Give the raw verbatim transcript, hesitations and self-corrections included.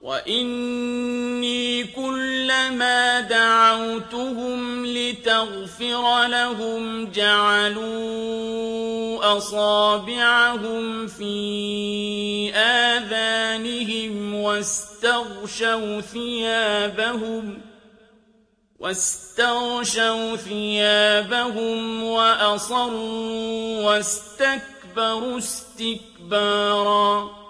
وَإِنِّي كُلَّمَا دَعَوْتُهُمْ لِتَغْفِرَ لَهُمْ جَعَلُوا أَصَابِعَهُمْ فِي آذَانِهِمْ وَاسْتَغْشَوْا ثِيَابَهُمْ وَاسْتَغْشَوْا ثِيَابَهُمْ وَأَصَرُّوا وَاسْتَكْبَرُوا اسْتِكْبَارًا